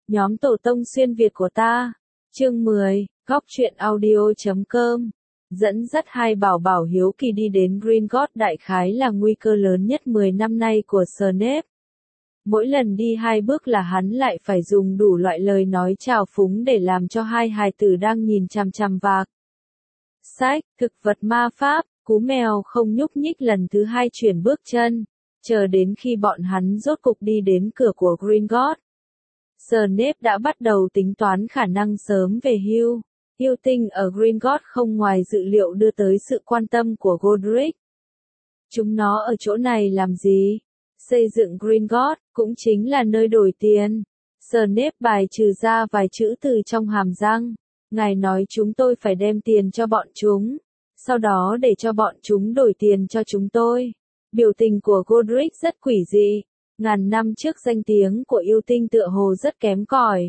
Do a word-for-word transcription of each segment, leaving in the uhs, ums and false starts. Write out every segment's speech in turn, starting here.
Nhóm tổ tông xuyên Việt của ta. Chương mười, góc truyện audio chấm com. Dẫn dắt hai bảo bảo hiếu kỳ đi đến Gringotts đại khái là nguy cơ lớn nhất mười năm nay của Snape. Mỗi lần đi hai bước là hắn lại phải dùng đủ loại lời nói trào phúng để làm cho hai hài tử đang nhìn chằm chằm vào sách, thực vật ma pháp, cú mèo không nhúc nhích lần thứ hai chuyển bước chân, chờ đến khi bọn hắn rốt cục đi đến cửa của Gringotts. Snape đã bắt đầu tính toán khả năng sớm về hưu. Yêu tinh ở Gringotts không ngoài dự liệu đưa tới sự quan tâm của Godric. Chúng nó ở chỗ này làm gì? Xây dựng Gringotts, cũng chính là nơi đổi tiền. Snape bài trừ ra vài chữ từ trong hàm răng. Ngài nói chúng tôi phải đem tiền cho bọn chúng, sau đó để cho bọn chúng đổi tiền cho chúng tôi. Biểu tình của Godric rất quỷ dị. Ngàn năm trước danh tiếng của yêu tinh tựa hồ rất kém cỏi.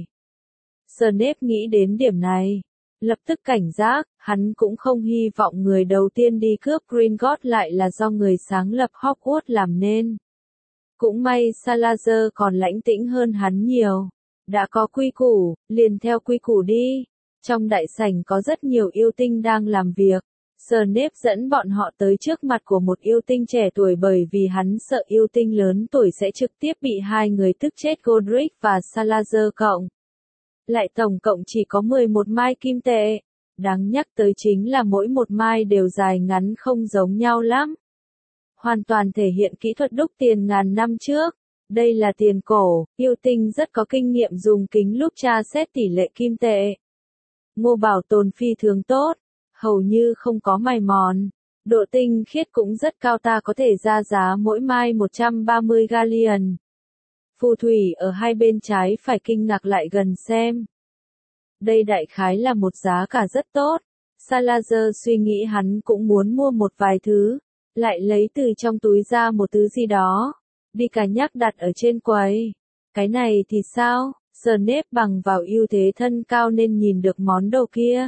Snape nghĩ đến điểm này, lập tức cảnh giác, hắn cũng không hy vọng người đầu tiên đi cướp Gringotts lại là do người sáng lập Hogwarts làm nên. Cũng may Salazar còn lãnh tĩnh hơn hắn nhiều. Đã có quy củ, liền theo quy củ đi. Trong đại sảnh có rất nhiều yêu tinh đang làm việc. Snape dẫn bọn họ tới trước mặt của một yêu tinh trẻ tuổi bởi vì hắn sợ yêu tinh lớn tuổi sẽ trực tiếp bị hai người tức chết Godric và Salazar cộng. Lại tổng cộng chỉ có mười một mai kim tệ. Đáng nhắc tới chính là mỗi một mai đều dài ngắn không giống nhau lắm. Hoàn toàn thể hiện kỹ thuật đúc tiền ngàn năm trước. Đây là tiền cổ, yêu tinh rất có kinh nghiệm dùng kính lúp tra xét tỷ lệ kim tệ. Ngô bảo tồn phi thường tốt, hầu như không có mài mòn. Độ tinh khiết cũng rất cao, ta có thể ra giá mỗi mai một trăm ba mươi galleon. Phù thủy ở hai bên trái phải kinh ngạc lại gần xem. Đây đại khái là một giá cả rất tốt. Salazar suy nghĩ hắn cũng muốn mua một vài thứ, lại lấy từ trong túi ra một thứ gì đó, đi cả nhắc đặt ở trên quầy. Cái này thì sao? Snape bằng vào ưu thế thân cao nên nhìn được món đồ kia.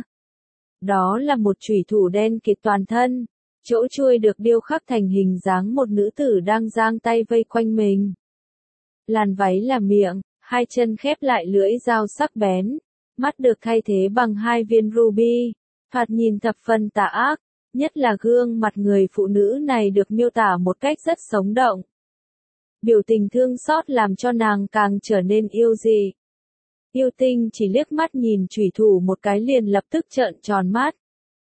Đó là một chủy thủ đen kịt toàn thân, chỗ chuôi được điêu khắc thành hình dáng một nữ tử đang giang tay vây quanh mình. Làn váy là miệng, hai chân khép lại lưỡi dao sắc bén, mắt được thay thế bằng hai viên ruby, thoạt nhìn thập phần tà ác, nhất là gương mặt người phụ nữ này được miêu tả một cách rất sống động. Biểu tình thương xót làm cho nàng càng trở nên yêu dị. Yêu tinh chỉ liếc mắt nhìn chủy thủ một cái liền lập tức trợn tròn mắt.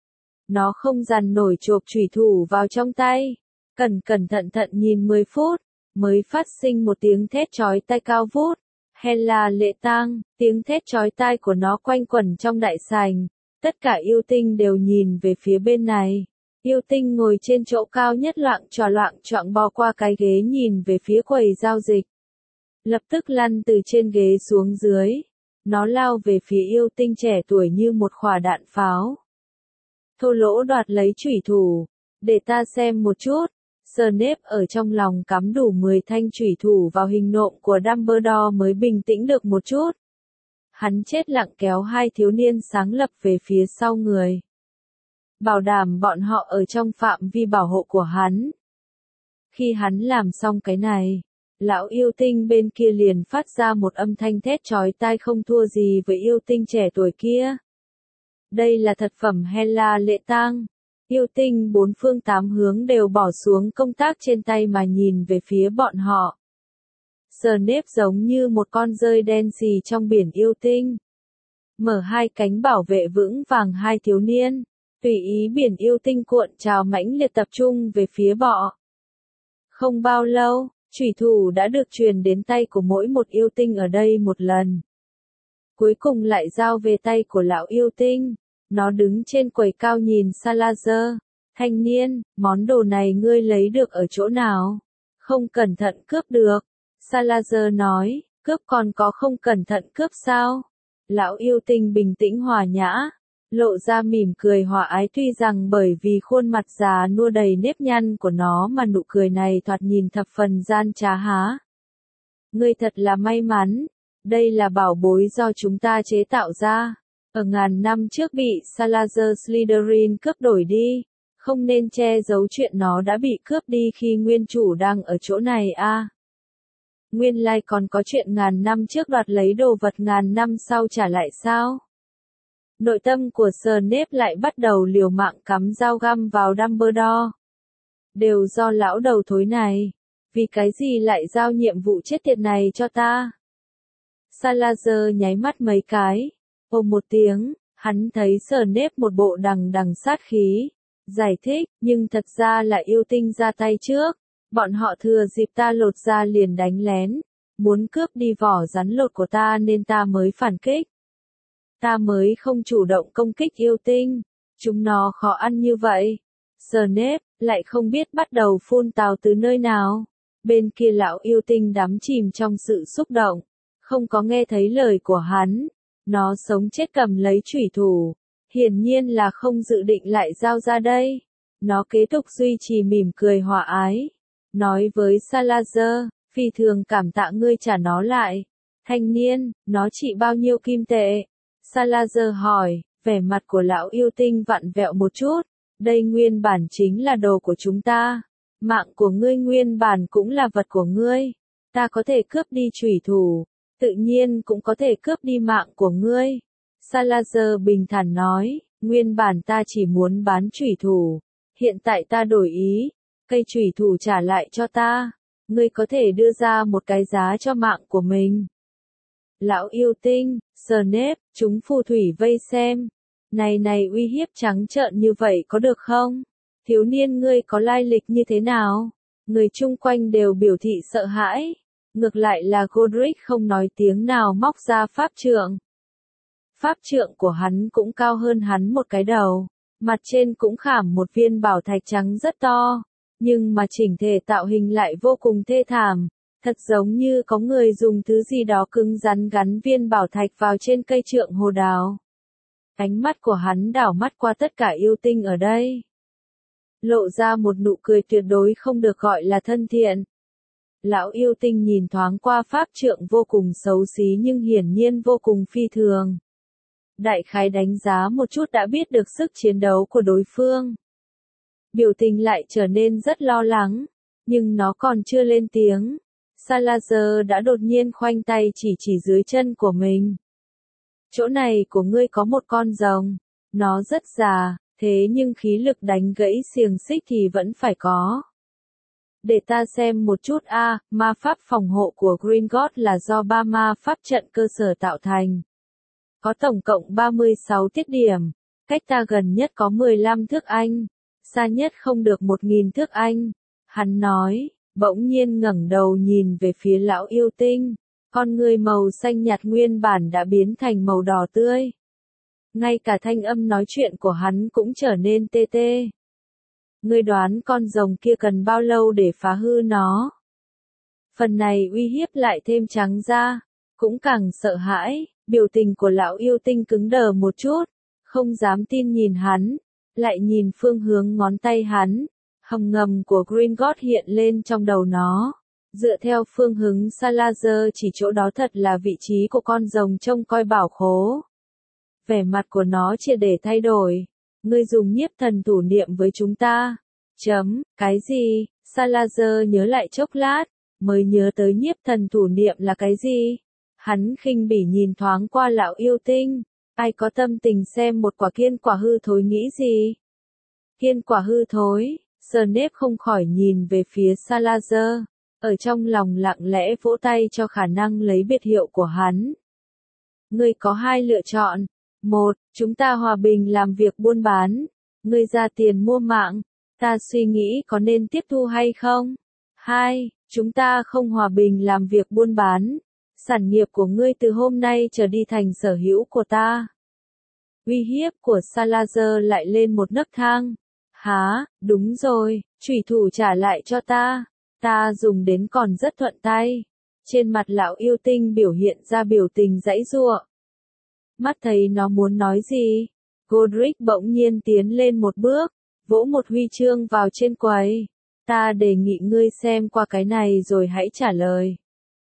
Nó không dằn nổi chộp chủy thủ vào trong tay. Cẩn cẩn thận thận nhìn mười phút, mới phát sinh một tiếng thét chói tai cao vút. Hela lệ tang, tiếng thét chói tai của nó quanh quẩn trong đại sảnh. Tất cả yêu tinh đều nhìn về phía bên này. Yêu tinh ngồi trên chỗ cao nhất loạng choạng loạng choạng bò qua cái ghế nhìn về phía quầy giao dịch. Lập tức lăn từ trên ghế xuống dưới. Nó lao về phía yêu tinh trẻ tuổi như một quả đạn pháo. Thô lỗ đoạt lấy chủy thủ. Để ta xem một chút. Snape ở trong lòng cắm đủ mười thanh chủy thủ vào hình nộm của Dumbledore mới bình tĩnh được một chút. Hắn chết lặng kéo hai thiếu niên sáng lập về phía sau người. Bảo đảm bọn họ ở trong phạm vi bảo hộ của hắn. Khi hắn làm xong cái này, lão yêu tinh bên kia liền phát ra một âm thanh thét chói tai không thua gì với yêu tinh trẻ tuổi kia. Đây là thật phẩm Hela lệ tang. Yêu tinh bốn phương tám hướng đều bỏ xuống công tác trên tay mà nhìn về phía bọn họ. Snape giống như một con dơi đen xì trong biển yêu tinh. Mở hai cánh bảo vệ vững vàng hai thiếu niên. Tùy ý biển yêu tinh cuộn trào mãnh liệt tập trung về phía bọ. Không bao lâu, chủy thủ đã được truyền đến tay của mỗi một yêu tinh ở đây một lần. Cuối cùng lại giao về tay của lão yêu tinh. Nó đứng trên quầy cao nhìn Salazar. Thanh niên, món đồ này ngươi lấy được ở chỗ nào? Không cẩn thận cướp được. Salazar nói, cướp còn có không cẩn thận cướp sao? Lão yêu tinh bình tĩnh hòa nhã, lộ ra mỉm cười hòa ái, tuy rằng bởi vì khuôn mặt già nua đầy nếp nhăn của nó mà nụ cười này thoạt nhìn thập phần gian trá há. Ngươi thật là may mắn, đây là bảo bối do chúng ta chế tạo ra. Ở ngàn năm trước bị Salazar Slytherin cướp đổi đi, không nên che giấu chuyện nó đã bị cướp đi khi nguyên chủ đang ở chỗ này a. À. Nguyên lai like còn có chuyện ngàn năm trước đoạt lấy đồ vật ngàn năm sau trả lại sao? Nội tâm của Snape lại bắt đầu liều mạng cắm dao găm vào Dumbledore. Đều do lão đầu thối này. Vì cái gì lại giao nhiệm vụ chết tiệt này cho ta? Salazar nháy mắt mấy cái. Ồ một tiếng, hắn thấy Snape một bộ đằng đằng sát khí. Giải thích, nhưng thật ra là yêu tinh ra tay trước. Bọn họ thừa dịp ta lột ra liền đánh lén. Muốn cướp đi vỏ rắn lột của ta nên ta mới phản kích. Ta mới không chủ động công kích yêu tinh. Chúng nó khó ăn như vậy. Snape lại không biết bắt đầu phun tào từ nơi nào. Bên kia lão yêu tinh đắm chìm trong sự xúc động. Không có nghe thấy lời của hắn. Nó sống chết cầm lấy chủy thủ. Hiển nhiên là không dự định lại giao ra đây. Nó kế tục duy trì mỉm cười hòa ái. Nói với Salazar, phi thường cảm tạ ngươi trả nó lại. Thanh niên, nó trị bao nhiêu kim tệ? Salazar hỏi, vẻ mặt của lão yêu tinh vặn vẹo một chút. Đây nguyên bản chính là đồ của chúng ta. Mạng của ngươi nguyên bản cũng là vật của ngươi. Ta có thể cướp đi chủy thủ. Tự nhiên cũng có thể cướp đi mạng của ngươi. Salazar bình thản nói, nguyên bản ta chỉ muốn bán chủy thủ. Hiện tại ta đổi ý. Cây chủy thủ trả lại cho ta. Ngươi có thể đưa ra một cái giá cho mạng của mình. Lão yêu tinh, Snape, chúng phù thủy vây xem. Này này uy hiếp trắng trợn như vậy có được không? Thiếu niên ngươi có lai lịch như thế nào? Người chung quanh đều biểu thị sợ hãi. Ngược lại là Godric không nói tiếng nào móc ra pháp trượng. Pháp trượng của hắn cũng cao hơn hắn một cái đầu. Mặt trên cũng khảm một viên bảo thạch trắng rất to. Nhưng mà chỉnh thể tạo hình lại vô cùng thê thảm. Thật giống như có người dùng thứ gì đó cứng rắn gắn viên bảo thạch vào trên cây trượng hồ đào. Ánh mắt của hắn đảo mắt qua tất cả yêu tinh ở đây. Lộ ra một nụ cười tuyệt đối không được gọi là thân thiện. Lão yêu tinh nhìn thoáng qua pháp trượng vô cùng xấu xí nhưng hiển nhiên vô cùng phi thường. Đại khái đánh giá một chút đã biết được sức chiến đấu của đối phương. Biểu tình lại trở nên rất lo lắng, nhưng nó còn chưa lên tiếng. Salazar đã đột nhiên khoanh tay chỉ chỉ dưới chân của mình. Chỗ này của ngươi có một con rồng. Nó rất già, thế nhưng khí lực đánh gãy xiềng xích thì vẫn phải có. Để ta xem một chút a, à, ma pháp phòng hộ của Gringotts là do ba ma pháp trận cơ sở tạo thành. Có tổng cộng ba mươi sáu tiết điểm, cách ta gần nhất có mười lăm thước Anh, xa nhất không được một nghìn thước Anh. Hắn nói, bỗng nhiên ngẩng đầu nhìn về phía lão yêu tinh, con người màu xanh nhạt nguyên bản đã biến thành màu đỏ tươi. Ngay cả thanh âm nói chuyện của hắn cũng trở nên tê tê. Ngươi đoán con rồng kia cần bao lâu để phá hư nó? Phần này uy hiếp lại thêm trắng ra, cũng càng sợ hãi, biểu tình của lão yêu tinh cứng đờ một chút, không dám tin nhìn hắn, lại nhìn phương hướng ngón tay hắn, hầm ngầm của Gringotts hiện lên trong đầu nó. Dựa theo phương hướng Salazar chỉ chỗ đó thật là vị trí của con rồng trông coi bảo khố. Vẻ mặt của nó triệt để thay đổi. Ngươi dùng nhiếp thần thủ niệm với chúng ta. Chấm, cái gì? Salazar nhớ lại chốc lát, mới nhớ tới nhiếp thần thủ niệm là cái gì? Hắn khinh bỉ nhìn thoáng qua lão yêu tinh. Ai có tâm tình xem một quả kiên quả hư thối nghĩ gì? Kiên quả hư thối, Snape không khỏi nhìn về phía Salazar, ở trong lòng lặng lẽ vỗ tay cho khả năng lấy biệt hiệu của hắn. Ngươi có hai lựa chọn. Một, chúng ta hòa bình làm việc buôn bán. Ngươi ra tiền mua mạng. Ta suy nghĩ có nên tiếp thu hay không? Hai, chúng ta không hòa bình làm việc buôn bán. Sản nghiệp của ngươi từ hôm nay trở đi thành sở hữu của ta. Uy hiếp của Salazar lại lên một nấc thang. Hả, đúng rồi, chủy thủ trả lại cho ta. Ta dùng đến còn rất thuận tay. Trên mặt lão yêu tinh biểu hiện ra biểu tình giãy giụa. Mắt thấy nó muốn nói gì, Godric bỗng nhiên tiến lên một bước, vỗ một huy chương vào trên quầy. Ta đề nghị ngươi xem qua cái này rồi hãy trả lời.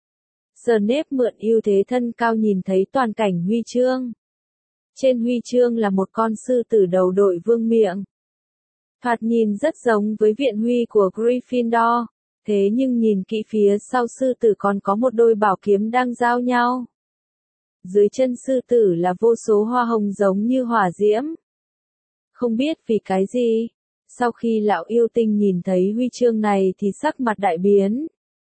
Snape mượn ưu thế thân cao nhìn thấy toàn cảnh huy chương. Trên huy chương là một con sư tử đầu đội vương miệng. Thoạt nhìn rất giống với viện huy của Gryffindor, Thế nhưng nhìn kỹ phía sau sư tử còn có một đôi bảo kiếm đang giao nhau. Dưới chân sư tử là vô số hoa hồng giống như hỏa diễm. Không biết vì cái gì, sau khi lão yêu tinh nhìn thấy huy chương này thì sắc mặt đại biến.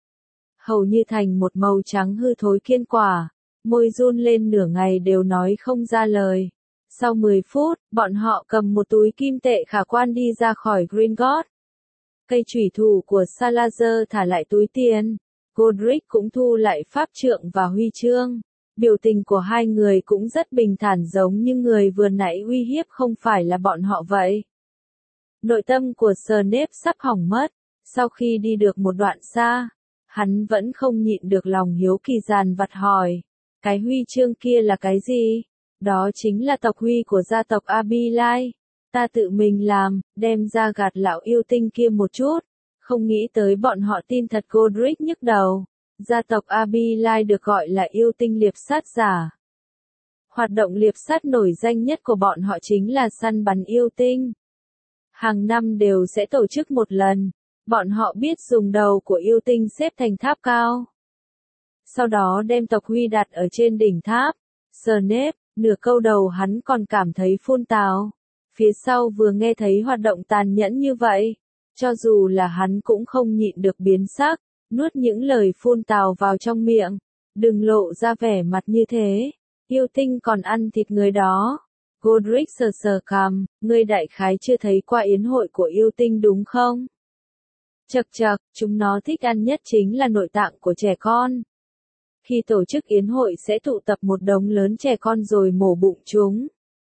Hầu như thành một màu trắng hư thối kiên quả, môi run lên nửa ngày đều nói không ra lời. Sau mười phút, bọn họ cầm một túi kim tệ khả quan đi ra khỏi Gringotts. Cây chủy thủ của Salazar thả lại túi tiền. Godric cũng thu lại pháp trượng và huy chương. Biểu tình của hai người cũng rất bình thản giống như người vừa nãy uy hiếp không phải là bọn họ vậy. Nội tâm của Snape sắp hỏng mất. Sau khi đi được một đoạn xa, hắn vẫn không nhịn được lòng hiếu kỳ dàn vặt hỏi. Cái huy chương kia là cái gì? Đó chính là tộc huy của gia tộc Abelai. Ta tự mình làm, đem ra gạt lão yêu tinh kia một chút. Không nghĩ tới bọn họ tin thật. Godric nhức đầu. Gia tộc Abelai được gọi là yêu tinh liệp sát giả. Hoạt động liệp sát nổi danh nhất của bọn họ chính là săn bắn yêu tinh. Hàng năm đều sẽ tổ chức một lần. Bọn họ biết dùng đầu của yêu tinh xếp thành tháp cao. Sau đó đem tộc huy đặt ở trên đỉnh tháp. Snape, nửa câu đầu hắn còn cảm thấy phun tào. Phía sau vừa nghe thấy hoạt động tàn nhẫn như vậy. Cho dù là hắn cũng không nhịn được biến sắc. Nuốt những lời phun tào vào trong miệng. Đừng lộ ra vẻ mặt như thế. Yêu tinh còn ăn thịt người đó. Godric sờ sờ cằm, ngươi đại khái chưa thấy qua yến hội của yêu tinh đúng không? Chậc chậc, chúng nó thích ăn nhất chính là nội tạng của trẻ con. Khi tổ chức yến hội sẽ tụ tập một đống lớn trẻ con rồi mổ bụng chúng.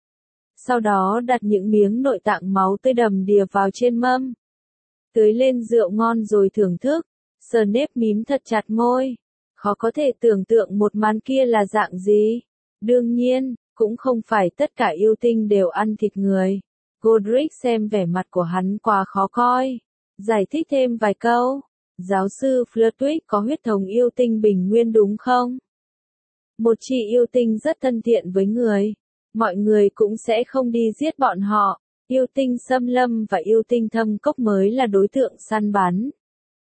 Sau đó đặt những miếng nội tạng máu tươi đầm đìa vào trên mâm. Tưới lên rượu ngon rồi thưởng thức. Snape mím thật chặt môi. Khó có thể tưởng tượng một màn kia là dạng gì. Đương nhiên, cũng không phải tất cả yêu tinh đều ăn thịt người. Godric xem vẻ mặt của hắn quá khó coi. Giải thích thêm vài câu. Giáo sư Flitwick có huyết thống yêu tinh bình nguyên đúng không? Một chị yêu tinh rất thân thiện với người. Mọi người cũng sẽ không đi giết bọn họ. Yêu tinh xâm lâm và yêu tinh thâm cốc mới là đối tượng săn bắn.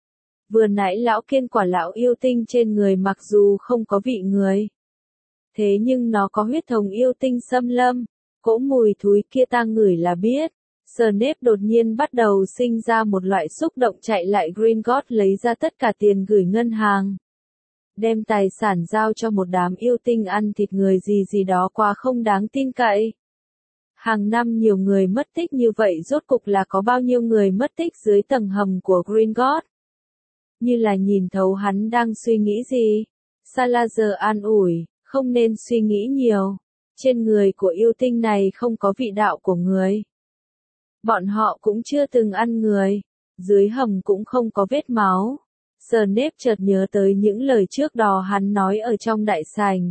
Vừa nãy lão kiên quả lão yêu tinh trên người mặc dù không có vị người. Thế nhưng nó có huyết thống yêu tinh xâm lâm. Cỗ mùi thúi kia ta ngửi là biết. Snape đột nhiên bắt đầu sinh ra một loại xúc động chạy lại Gringotts lấy ra tất cả tiền gửi ngân hàng. Đem tài sản giao cho một đám yêu tinh ăn thịt người gì gì đó quá không đáng tin cậy. Hàng năm nhiều người mất tích như vậy rốt cục là có bao nhiêu người mất tích dưới tầng hầm của Gringotts. Như là nhìn thấu hắn đang suy nghĩ gì. Salazar an ủi, không nên suy nghĩ nhiều. Trên người của yêu tinh này không có vị đạo của người. Bọn họ cũng chưa từng ăn người. Dưới hầm cũng không có vết máu. Snape chợt nhớ tới những lời trước đó hắn nói ở trong đại sảnh.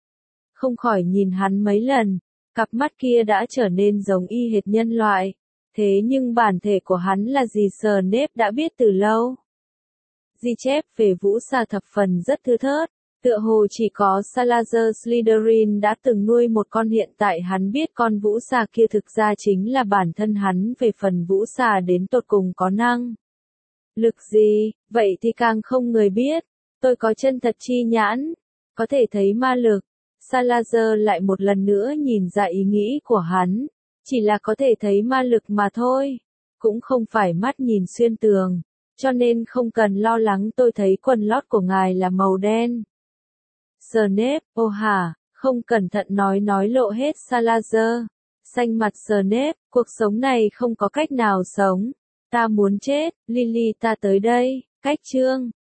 Không khỏi nhìn hắn mấy lần. Cặp mắt kia đã trở nên giống y hệt nhân loại. Thế nhưng bản thể của hắn là gì Snape đã biết từ lâu. Ghi chép về vũ xà thập phần rất thưa thớt. Tựa hồ chỉ có Salazar Slytherin đã từng nuôi một con, hiện tại hắn biết con vũ xà kia thực ra chính là bản thân hắn. Về phần vũ xà đến tột cùng có năng lực gì, vậy thì càng không người biết. Tôi có chân thật chi nhãn, có thể thấy ma lực. Salazar lại một lần nữa nhìn ra ý nghĩ của hắn. Chỉ là có thể thấy ma lực mà thôi. Cũng không phải mắt nhìn xuyên tường. Cho nên không cần lo lắng, tôi thấy quần lót của ngài là màu đen. Snape, ô hả, không cẩn thận nói nói lộ hết Salazar. Xanh mặt Snape, cuộc sống này không có cách nào sống. Ta muốn chết, Lily ta tới đây, cách chương.